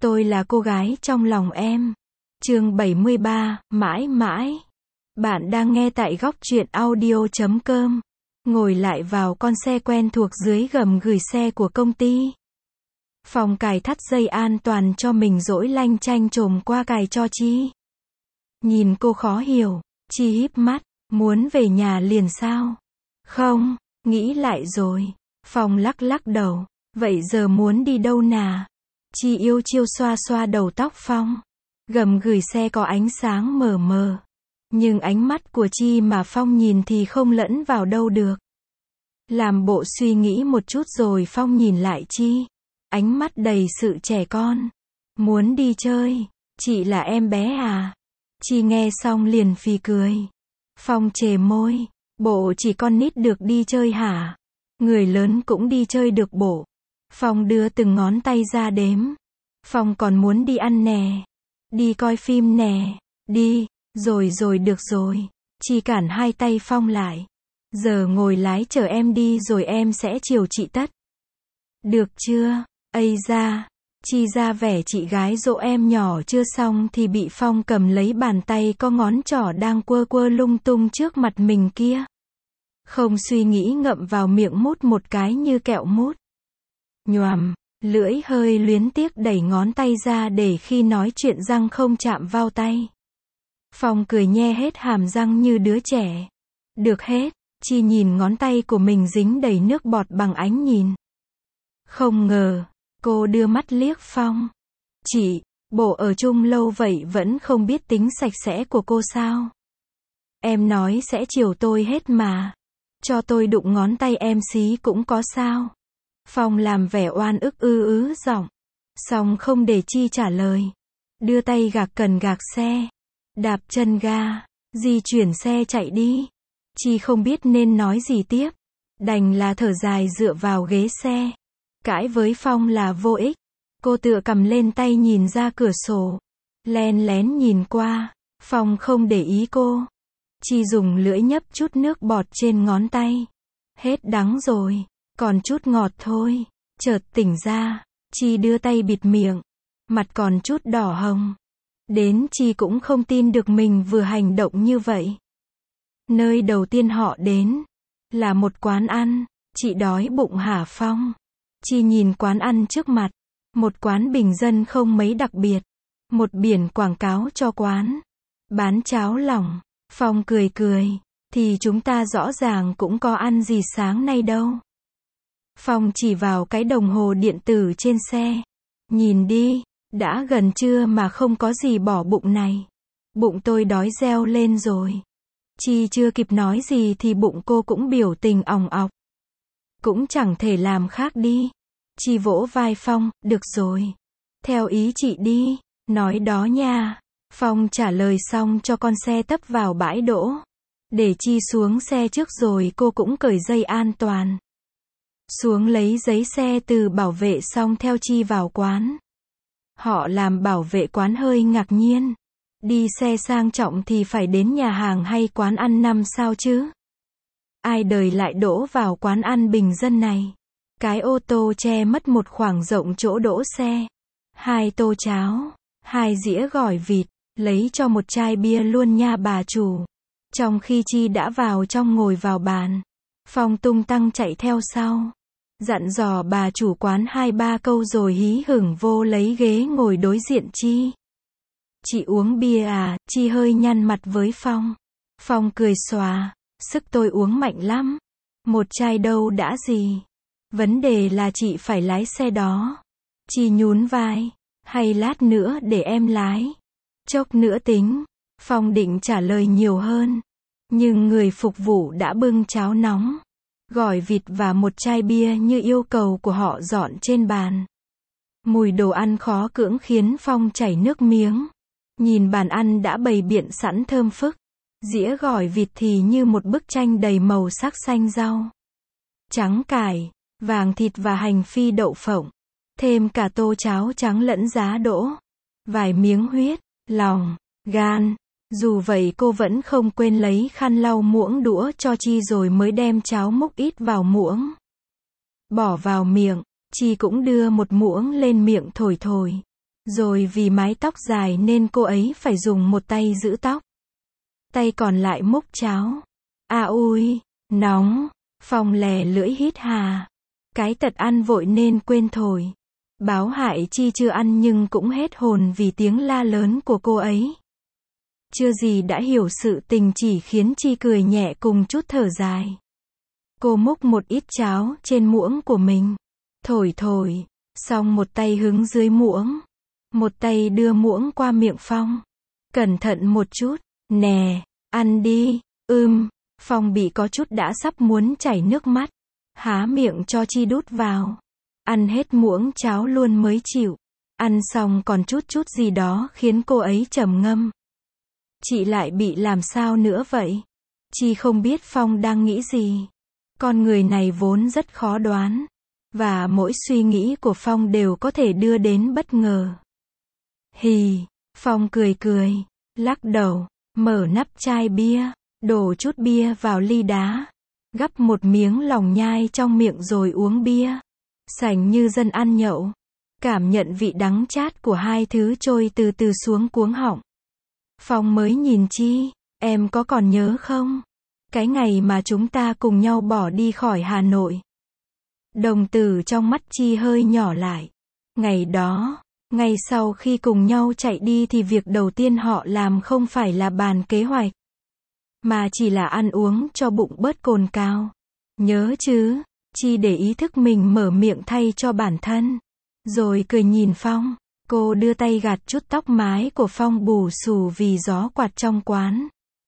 Tôi là cô gái trong lòng em. Chương 73, mãi mãi. Bạn đang nghe tại góc truyện audio.com. Ngồi lại vào con xe quen thuộc dưới gầm gửi xe của công ty. Phong cài thắt dây an toàn cho mình dỗi lanh chanh trồm qua cài cho Chi. Nhìn cô khó hiểu, Chi híp mắt, muốn về nhà liền sao? Không, nghĩ lại rồi. Phong lắc lắc đầu, vậy giờ muốn đi đâu nà? Chi yêu chiêu xoa xoa đầu tóc Phong. Gầm gửi xe có ánh sáng mờ mờ. Nhưng ánh mắt của Chi mà Phong nhìn thì không lẫn vào đâu được. Làm bộ suy nghĩ một chút rồi Phong nhìn lại Chi. Ánh mắt đầy sự trẻ con. Muốn đi chơi? Chị là em bé à? Chi nghe xong liền phì cười. Phong chề môi. Bộ chỉ con nít được đi chơi hả? Người lớn cũng đi chơi được bộ. Phong đưa từng ngón tay ra đếm. Phong còn muốn đi ăn nè. Đi coi phim nè. Đi. Rồi được rồi. Chi cản hai tay Phong lại. Giờ ngồi lái chở em đi rồi em sẽ chiều chị tất. Được chưa? Ây da. Chi ra vẻ chị gái dỗ em nhỏ chưa xong thì bị Phong cầm lấy bàn tay có ngón trỏ đang quơ quơ lung tung trước mặt mình kia. Không suy nghĩ ngậm vào miệng mút một cái như kẹo mút. Nhoàm, lưỡi hơi luyến tiếc đẩy ngón tay ra để khi nói chuyện răng không chạm vào tay. Phong cười nhe hết hàm răng như đứa trẻ. Được hết. Chi nhìn ngón tay của mình dính đầy nước bọt bằng ánh nhìn. Không ngờ, cô đưa mắt liếc Phong. Chị, bộ ở chung lâu vậy vẫn không biết tính sạch sẽ của cô sao? Em nói sẽ chiều tôi hết mà. Cho tôi đụng ngón tay em xí cũng có sao? Phong làm vẻ oan ức giọng. Xong không để Chi trả lời. Đưa tay gạc cần gạc xe. Đạp chân ga. Di chuyển xe chạy đi. Chi không biết nên nói gì tiếp. Đành là thở dài dựa vào ghế xe. Cãi với Phong là vô ích. Cô tựa cầm lên tay nhìn ra cửa sổ. Len lén nhìn qua. Phong không để ý cô. Chi dùng lưỡi nhấp chút nước bọt trên ngón tay. Hết đắng rồi. Còn chút ngọt thôi. Chợt tỉnh ra. Chi đưa tay bịt miệng. Mặt còn chút đỏ hồng. Đến Chi cũng không tin được mình vừa hành động như vậy. Nơi đầu tiên họ đến là một quán ăn. Chị đói bụng hả Phong? Chi nhìn quán ăn trước mặt. Một quán bình dân không mấy đặc biệt. Một biển quảng cáo cho quán bán cháo lòng. Phong cười cười. Thì chúng ta rõ ràng cũng có ăn gì sáng nay đâu. Phong chỉ vào cái đồng hồ điện tử trên xe. Nhìn đi, đã gần trưa mà không có gì bỏ bụng này. Bụng tôi đói reo lên rồi. Chi chưa kịp nói gì thì bụng cô cũng biểu tình òng ọc. Cũng chẳng thể làm khác đi. Chi vỗ vai Phong, được rồi. Theo ý chị đi, nói đó nha. Phong trả lời xong cho con xe tấp vào bãi đỗ. Để Chi xuống xe trước rồi cô cũng cởi dây an toàn. Xuống lấy giấy xe từ bảo vệ xong theo Chi vào quán. Họ làm bảo vệ quán hơi ngạc nhiên. Đi xe sang trọng thì phải đến nhà hàng hay quán ăn 5 sao chứ? Ai đời lại đỗ vào quán ăn bình dân này? Cái ô tô che mất một khoảng rộng chỗ đỗ xe. 2 tô cháo, 2 dĩa gỏi vịt, lấy cho một chai bia luôn nha bà chủ. Trong khi Chi đã vào trong ngồi vào bàn, Phong tung tăng chạy theo sau. Dặn dò bà chủ quán 2-3 câu rồi hí hửng vô lấy ghế ngồi đối diện Chi. Chị uống bia à? Chi hơi nhăn mặt với Phong. Phong cười xòa. Sức tôi uống mạnh lắm. Một chai đâu đã gì. Vấn đề là chị phải lái xe đó. Chi nhún vai. Hay lát nữa để em lái. Chốc nữa tính. Phong định trả lời nhiều hơn. Nhưng người phục vụ đã bưng cháo nóng, gỏi vịt và một chai bia như yêu cầu của họ dọn trên bàn. Mùi đồ ăn khó cưỡng khiến Phong chảy nước miếng. Nhìn bàn ăn đã bày biện sẵn thơm phức. Dĩa gỏi vịt thì như một bức tranh đầy màu sắc xanh rau, trắng cải, vàng thịt và hành phi đậu phộng. Thêm cả tô cháo trắng lẫn giá đỗ. Vài miếng huyết, lòng, gan. Dù vậy cô vẫn không quên lấy khăn lau muỗng đũa cho Chi rồi mới đem cháo múc ít vào muỗng. Bỏ vào miệng, Chi cũng đưa một muỗng lên miệng thổi thổi. Rồi vì mái tóc dài nên cô ấy phải dùng một tay giữ tóc. Tay còn lại múc cháo. À ui, nóng. Phong lè lưỡi hít hà. Cái tật ăn vội nên quên thổi. Báo hại Chi chưa ăn nhưng cũng hết hồn vì tiếng la lớn của cô ấy. Chưa gì đã hiểu sự tình chỉ khiến Chi cười nhẹ cùng chút thở dài. Cô múc một ít cháo trên muỗng của mình. Thổi thổi. Xong một tay hứng dưới muỗng. Một tay đưa muỗng qua miệng Phong. Cẩn thận một chút. Nè, ăn đi. Phong bị có chút đã sắp muốn chảy nước mắt. Há miệng cho Chi đút vào. Ăn hết muỗng cháo luôn mới chịu. Ăn xong còn chút gì đó khiến cô ấy trầm ngâm. Chị lại bị làm sao nữa vậy? Chi không biết Phong đang nghĩ gì. Con người này vốn rất khó đoán. Và mỗi suy nghĩ của Phong đều có thể đưa đến bất ngờ. Hì, Phong cười cười, lắc đầu, mở nắp chai bia, đổ chút bia vào ly đá, gắp một miếng lòng nhai trong miệng rồi uống bia. Sành như dân ăn nhậu, cảm nhận vị đắng chát của hai thứ trôi từ từ xuống cuống họng. Phong mới nhìn Chi, em có còn nhớ không? Cái ngày mà chúng ta cùng nhau bỏ đi khỏi Hà Nội. Đồng tử trong mắt Chi hơi nhỏ lại. Ngày đó, ngay sau khi cùng nhau chạy đi thì việc đầu tiên họ làm không phải là bàn kế hoạch, mà chỉ là ăn uống cho bụng bớt cồn cào. Nhớ chứ? Chi để ý thức mình mở miệng thay cho bản thân. Rồi cười nhìn Phong. Cô đưa tay gạt chút tóc mái của Phong bù xù vì gió quạt trong quán.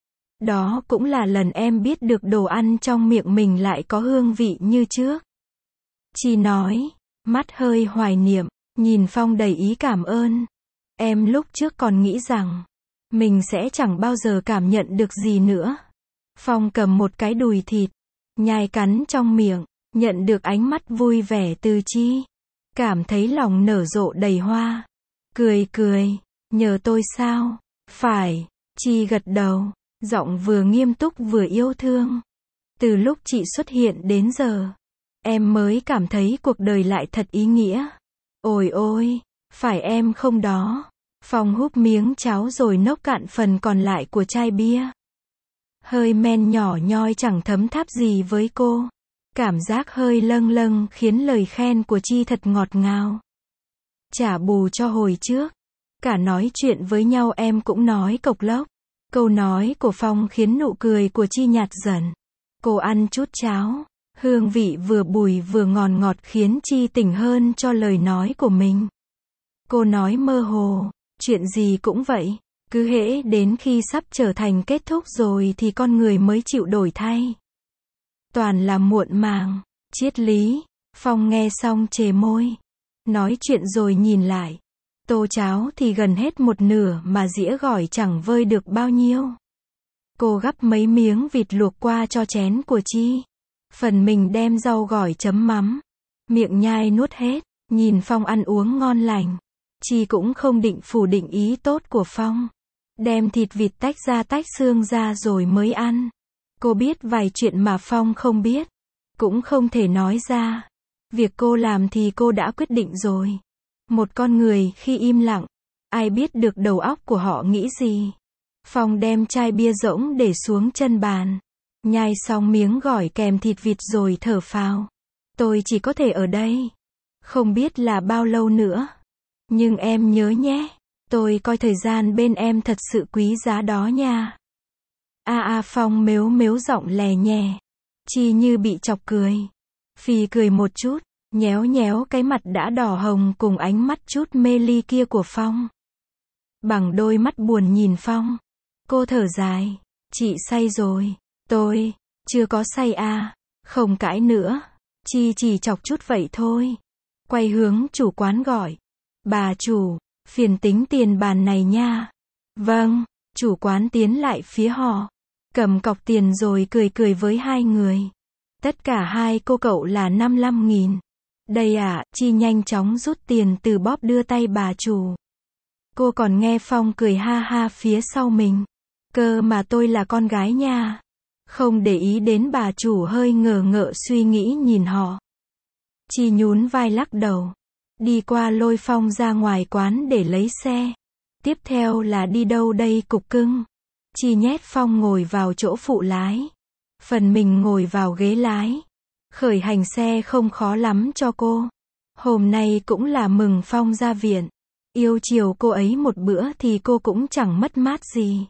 Đó cũng là lần em biết được đồ ăn trong miệng mình lại có hương vị như trước. Chi nói, mắt hơi hoài niệm, nhìn Phong đầy ý cảm ơn. Em lúc trước còn nghĩ rằng mình sẽ chẳng bao giờ cảm nhận được gì nữa. Phong cầm một cái đùi thịt, nhai cắn trong miệng, nhận được ánh mắt vui vẻ từ Chi. Cảm thấy lòng nở rộ đầy hoa. Cười cười, nhờ tôi sao? Phải, Chi gật đầu, giọng vừa nghiêm túc vừa yêu thương. Từ lúc chị xuất hiện đến giờ, em mới cảm thấy cuộc đời lại thật ý nghĩa. Ôi ôi, phải em không đó? Phong húp miếng cháo rồi nốc cạn phần còn lại của chai bia. Hơi men nhỏ nhoi chẳng thấm tháp gì với cô. Cảm giác hơi lâng lâng khiến lời khen của Chi thật ngọt ngào. Trả bù cho hồi trước. Cả nói chuyện với nhau em cũng nói cộc lốc. Câu nói của Phong khiến nụ cười của Chi nhạt dần. Cô ăn chút cháo. Hương vị vừa bùi vừa ngọt khiến Chi tỉnh hơn cho lời nói của mình. Cô nói mơ hồ. Chuyện gì cũng vậy. Cứ hễ đến khi sắp trở thành kết thúc rồi thì con người mới chịu đổi thay. Toàn là muộn màng. Triết lý. Phong nghe xong chề môi. Nói chuyện rồi nhìn lại. Tô cháo thì gần hết một nửa mà dĩa gỏi chẳng vơi được bao nhiêu. Cô gắp mấy miếng vịt luộc qua cho chén của Chi. Phần mình đem rau gỏi chấm mắm. Miệng nhai nuốt hết. Nhìn Phong ăn uống ngon lành. Chi cũng không định phủ định ý tốt của Phong. Đem thịt vịt tách xương ra rồi mới ăn. Cô biết vài chuyện mà Phong không biết. Cũng không thể nói ra. Việc cô làm thì cô đã quyết định rồi. Một con người khi im lặng, ai biết được đầu óc của họ nghĩ gì. Phong đem chai bia rỗng để xuống chân bàn. Nhai xong miếng gỏi kèm thịt vịt rồi thở phào. Tôi chỉ có thể ở đây. Không biết là bao lâu nữa. Nhưng em nhớ nhé. Tôi coi thời gian bên em thật sự quý giá đó nha. Phong mếu giọng lè nhè. Chi như bị chọc cười. Phì cười một chút, nhéo cái mặt đã đỏ hồng cùng ánh mắt chút mê ly kia của Phong. Bằng đôi mắt buồn nhìn Phong. Cô thở dài. Chị say rồi. Tôi, chưa có say à. Không cãi nữa. Chi chỉ chọc chút vậy thôi. Quay hướng chủ quán gọi. Bà chủ, phiền tính tiền bàn này nha. Vâng, chủ quán tiến lại phía họ. Cầm cọc tiền rồi cười với hai người. Tất cả hai cô cậu là 55.000. Đây à, Chi nhanh chóng rút tiền từ bóp đưa tay bà chủ. Cô còn nghe Phong cười ha ha phía sau mình. Cơ mà tôi là con gái nha. Không để ý đến bà chủ hơi ngờ ngợ suy nghĩ nhìn họ. Chi nhún vai lắc đầu. Đi qua lôi Phong ra ngoài quán để lấy xe. Tiếp theo là đi đâu đây cục cưng? Chi nhét Phong ngồi vào chỗ phụ lái. Phần mình ngồi vào ghế lái. Khởi hành xe không khó lắm cho cô. Hôm nay cũng là mừng Phong ra viện. Yêu chiều cô ấy một bữa thì cô cũng chẳng mất mát gì.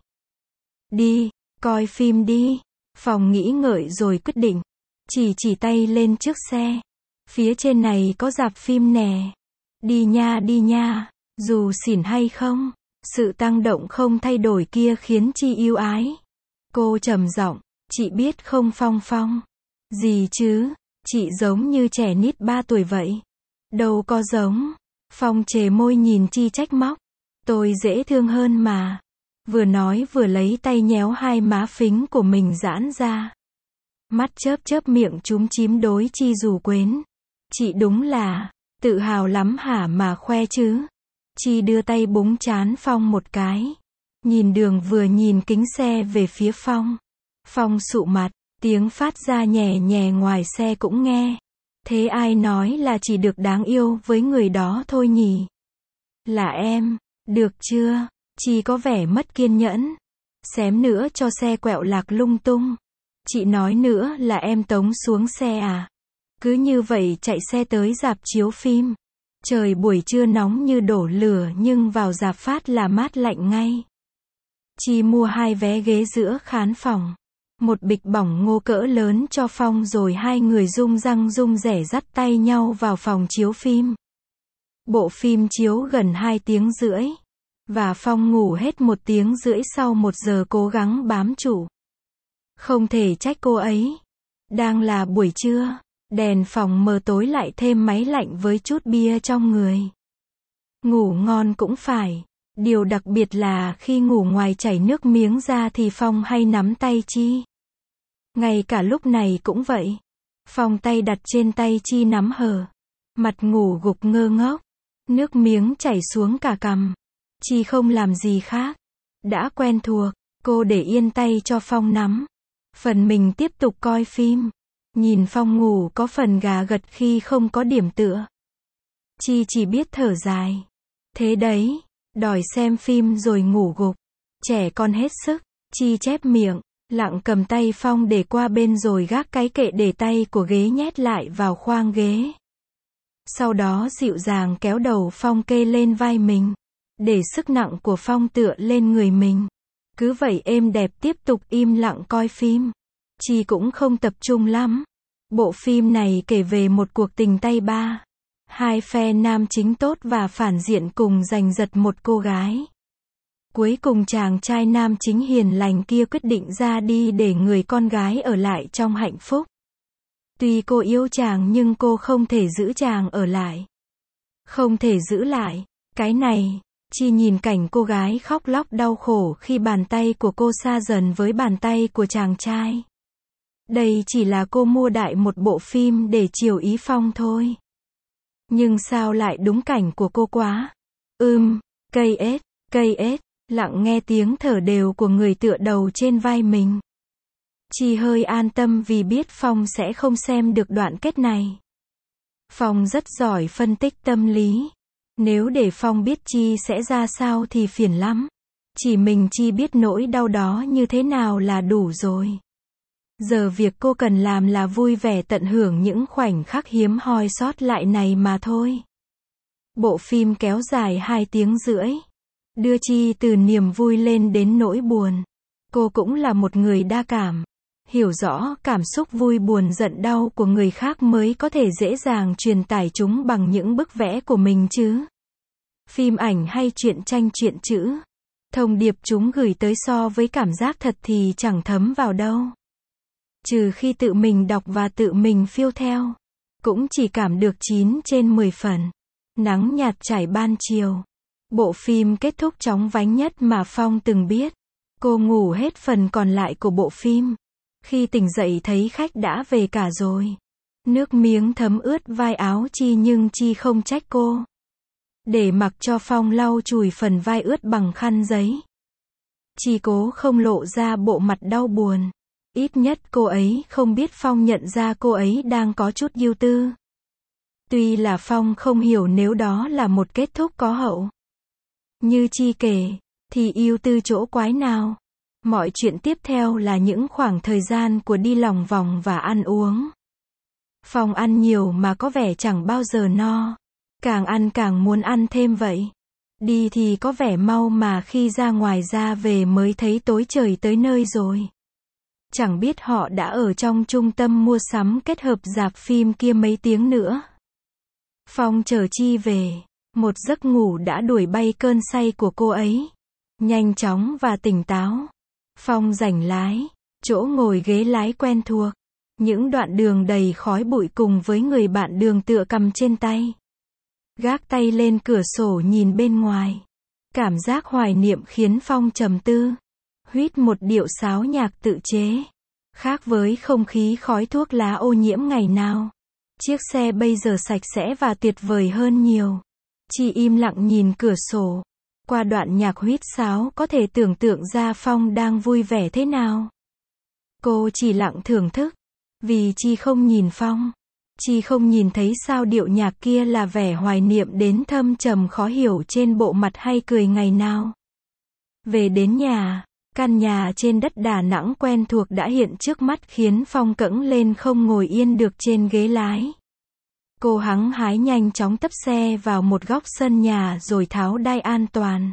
Đi, coi phim đi. Phong nghĩ ngợi rồi quyết định. Chỉ tay lên trước xe. Phía trên này có rạp phim nè. Đi nha. Dù xỉn hay không, sự tăng động không thay đổi kia khiến Chi yêu ái. Cô trầm giọng, chị biết không Phong? Gì chứ, chị giống như trẻ nít 3 tuổi vậy. Đâu có giống. Phong chề môi nhìn Chi trách móc. Tôi dễ thương hơn mà. Vừa nói vừa lấy tay nhéo hai má phính của mình giãn ra. Mắt chớp miệng chúm chím đối Chi rủ quến. Chị đúng là tự hào lắm hả mà khoe chứ. Chi đưa tay búng trán Phong một cái. Nhìn đường vừa nhìn kính xe về phía Phong. Phong sụ mặt, tiếng phát ra nhè nhè ngoài xe cũng nghe. Thế ai nói là chỉ được đáng yêu với người đó thôi nhỉ? Là em, được chưa? Chi có vẻ mất kiên nhẫn. Xém nữa cho xe quẹo lạc lung tung. Chị nói nữa là em tống xuống xe à? Cứ như vậy chạy xe tới rạp chiếu phim. Trời buổi trưa nóng như đổ lửa nhưng vào rạp phát là mát lạnh ngay. Chi mua 2 vé ghế giữa khán phòng. Một bịch bỏng ngô cỡ lớn cho Phong rồi hai người rung răng rung rẻ dắt tay nhau vào phòng chiếu phim. Bộ phim chiếu gần 2 tiếng rưỡi. Và Phong ngủ hết 1 tiếng rưỡi sau 1 giờ cố gắng bám trụ. Không thể trách cô ấy. Đang là buổi trưa. Đèn phòng mờ tối lại thêm máy lạnh với chút bia trong người. Ngủ ngon cũng phải. Điều đặc biệt là khi ngủ ngoài chảy nước miếng ra thì Phong hay nắm tay Chi. Ngay cả lúc này cũng vậy. Phong tay đặt trên tay Chi nắm hờ. Mặt ngủ gục ngơ ngốc. Nước miếng chảy xuống cả cằm. Chi không làm gì khác. Đã quen thuộc, cô để yên tay cho Phong nắm. Phần mình tiếp tục coi phim. Nhìn Phong ngủ có phần gà gật khi không có điểm tựa. Chi chỉ biết thở dài. Thế đấy, đòi xem phim rồi ngủ gục. Trẻ con hết sức. Chi chép miệng, lặng cầm tay Phong để qua bên rồi gác cái kệ để tay của ghế nhét lại vào khoang ghế. Sau đó dịu dàng kéo đầu Phong kê lên vai mình. Để sức nặng của Phong tựa lên người mình. Cứ vậy êm đẹp tiếp tục im lặng coi phim. Chi cũng không tập trung lắm. Bộ phim này kể về một cuộc tình tay ba. Hai phe nam chính tốt và phản diện cùng giành giật một cô gái. Cuối cùng chàng trai nam chính hiền lành kia quyết định ra đi để người con gái ở lại trong hạnh phúc. Tuy cô yêu chàng nhưng cô không thể giữ chàng ở lại. Không thể giữ lại. Cái này, Chi nhìn cảnh cô gái khóc lóc đau khổ khi bàn tay của cô xa dần với bàn tay của chàng trai. Đây chỉ là cô mua đại một bộ phim để chiều ý Phong thôi. Nhưng sao lại đúng cảnh của cô quá? Cây ếch, lặng nghe tiếng thở đều của người tựa đầu trên vai mình. Chi hơi an tâm vì biết Phong sẽ không xem được đoạn kết này. Phong rất giỏi phân tích tâm lý. Nếu để Phong biết Chi sẽ ra sao thì phiền lắm. Chỉ mình Chi biết nỗi đau đó như thế nào là đủ rồi. Giờ việc cô cần làm là vui vẻ tận hưởng những khoảnh khắc hiếm hoi sót lại này mà thôi. Bộ phim kéo dài 2 tiếng rưỡi. Đưa Chi từ niềm vui lên đến nỗi buồn. Cô cũng là một người đa cảm. Hiểu rõ cảm xúc vui buồn giận đau của người khác mới có thể dễ dàng truyền tải chúng bằng những bức vẽ của mình chứ. Phim ảnh hay truyện tranh truyện chữ. Thông điệp chúng gửi tới so với cảm giác thật thì chẳng thấm vào đâu. Trừ khi tự mình đọc và tự mình phiêu theo. Cũng chỉ cảm được 9 trên 10 phần. Nắng nhạt trải ban chiều. Bộ phim kết thúc chóng vánh nhất mà Phong từng biết. Cô ngủ hết phần còn lại của bộ phim. Khi tỉnh dậy thấy khách đã về cả rồi. Nước miếng thấm ướt vai áo Chi nhưng Chi không trách cô. Để mặc cho Phong lau chùi phần vai ướt bằng khăn giấy. Chi cố không lộ ra bộ mặt đau buồn. Ít nhất cô ấy không biết Phong nhận ra cô ấy đang có chút ưu tư. Tuy là Phong không hiểu nếu đó là một kết thúc có hậu. Như Chi kể, thì yêu tư chỗ quái nào. Mọi chuyện tiếp theo là những khoảng thời gian của đi lòng vòng và ăn uống. Phong ăn nhiều mà có vẻ chẳng bao giờ no. Càng ăn càng muốn ăn thêm vậy. Đi thì có vẻ mau mà khi ra ngoài ra về mới thấy tối trời tới nơi rồi. Chẳng biết họ đã ở trong trung tâm mua sắm kết hợp rạp phim kia mấy tiếng nữa. Phong chờ Chi về. Một giấc ngủ đã đuổi bay cơn say của cô ấy. Nhanh chóng và tỉnh táo. Phong giành lái. Chỗ ngồi ghế lái quen thuộc. Những đoạn đường đầy khói bụi cùng với người bạn đường tựa cầm trên tay. Gác tay lên cửa sổ nhìn bên ngoài. Cảm giác hoài niệm khiến Phong trầm tư. Huýt một điệu sáo nhạc tự chế. Khác với không khí khói thuốc lá ô nhiễm ngày nào. Chiếc xe bây giờ sạch sẽ và tuyệt vời hơn nhiều. Chị im lặng nhìn cửa sổ. Qua đoạn nhạc huýt sáo có thể tưởng tượng ra Phong đang vui vẻ thế nào. Cô chỉ lặng thưởng thức. Vì Chi không nhìn Phong. Chi không nhìn thấy sao điệu nhạc kia là vẻ hoài niệm đến thâm trầm khó hiểu trên bộ mặt hay cười ngày nào. Về đến nhà, căn nhà trên đất Đà Nẵng quen thuộc đã hiện trước mắt khiến Phong cẫng lên không ngồi yên được trên ghế lái. Cô hăng hái nhanh chóng tấp xe vào một góc sân nhà rồi tháo đai an toàn.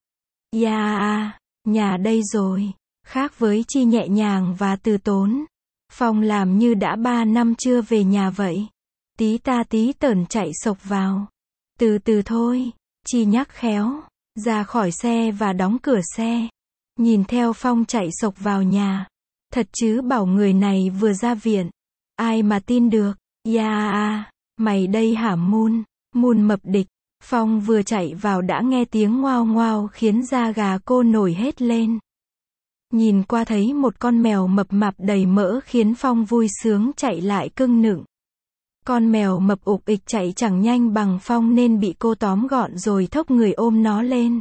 Yeah, nhà đây rồi. Khác với Chi nhẹ nhàng và từ tốn. Phong làm như đã 3 năm chưa về nhà vậy. Tí ta tí tởn chạy xộc vào. Từ từ thôi, Chi nhắc khéo. Ra khỏi xe và đóng cửa xe. Nhìn theo Phong chạy xộc vào nhà. Thật chứ bảo người này vừa ra viện. Ai mà tin được. Yeah, mày đây hả Moon? Moon mập địch. Phong vừa chạy vào đã nghe tiếng ngoao ngoao khiến da gà cô nổi hết lên. Nhìn qua thấy một con mèo mập mạp đầy mỡ khiến Phong vui sướng chạy lại cưng nựng. Con mèo mập ục ịch chạy chẳng nhanh bằng Phong nên bị cô tóm gọn rồi thốc người ôm nó lên.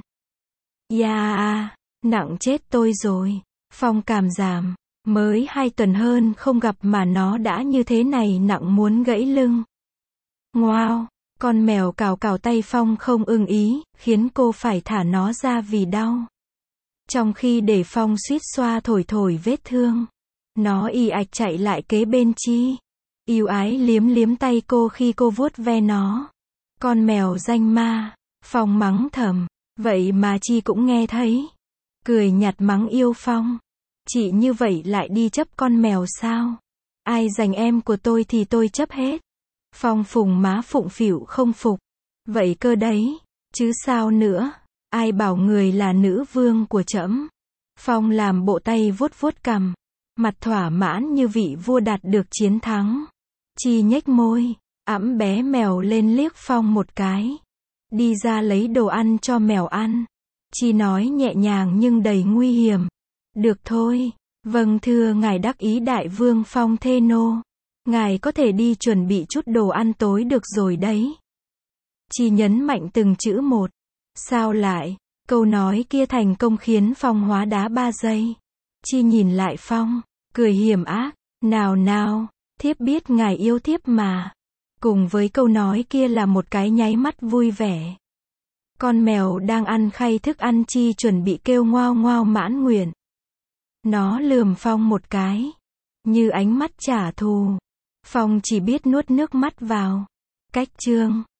Yeah, nặng chết tôi rồi. Phong cảm giảm. Mới 2 tuần hơn không gặp mà nó đã như thế này nặng muốn gãy lưng. Wow, con mèo cào cào tay Phong không ưng ý, khiến cô phải thả nó ra vì đau. Trong khi để Phong suýt xoa thổi thổi vết thương. Nó ì ạch chạy lại kế bên Chi. Yêu ái liếm liếm tay cô khi cô vuốt ve nó. Con mèo danh ma. Phong mắng thầm. Vậy mà Chi cũng nghe thấy. Cười nhạt mắng yêu Phong. Chị như vậy lại đi chấp con mèo sao? Ai giành em của tôi thì tôi chấp hết. Phong phùng má phụng phịu không phục. Vậy cơ đấy. Chứ sao nữa. Ai bảo người là nữ vương của trẫm. Phong làm bộ tay vuốt vuốt cằm. Mặt thỏa mãn như vị vua đạt được chiến thắng. Chi nhếch môi. Ẵm bé mèo lên liếc Phong một cái. Đi ra lấy đồ ăn cho mèo ăn. Chi nói nhẹ nhàng nhưng đầy nguy hiểm. Được thôi. Vâng thưa ngài đắc ý đại vương Phong thê nô. Ngài có thể đi chuẩn bị chút đồ ăn tối được rồi đấy. Chi nhấn mạnh từng chữ một. Sao lại? Câu nói kia thành công khiến Phong hóa đá 3 giây. Chi nhìn lại Phong, cười hiểm ác. Nào nào, thiếp biết ngài yêu thiếp mà. Cùng với câu nói kia là một cái nháy mắt vui vẻ. Con mèo đang ăn khay thức ăn Chi chuẩn bị kêu ngoao ngoao mãn nguyện. Nó lườm Phong một cái. Như ánh mắt trả thù. Phong chỉ biết nuốt nước mắt vào. Cách chương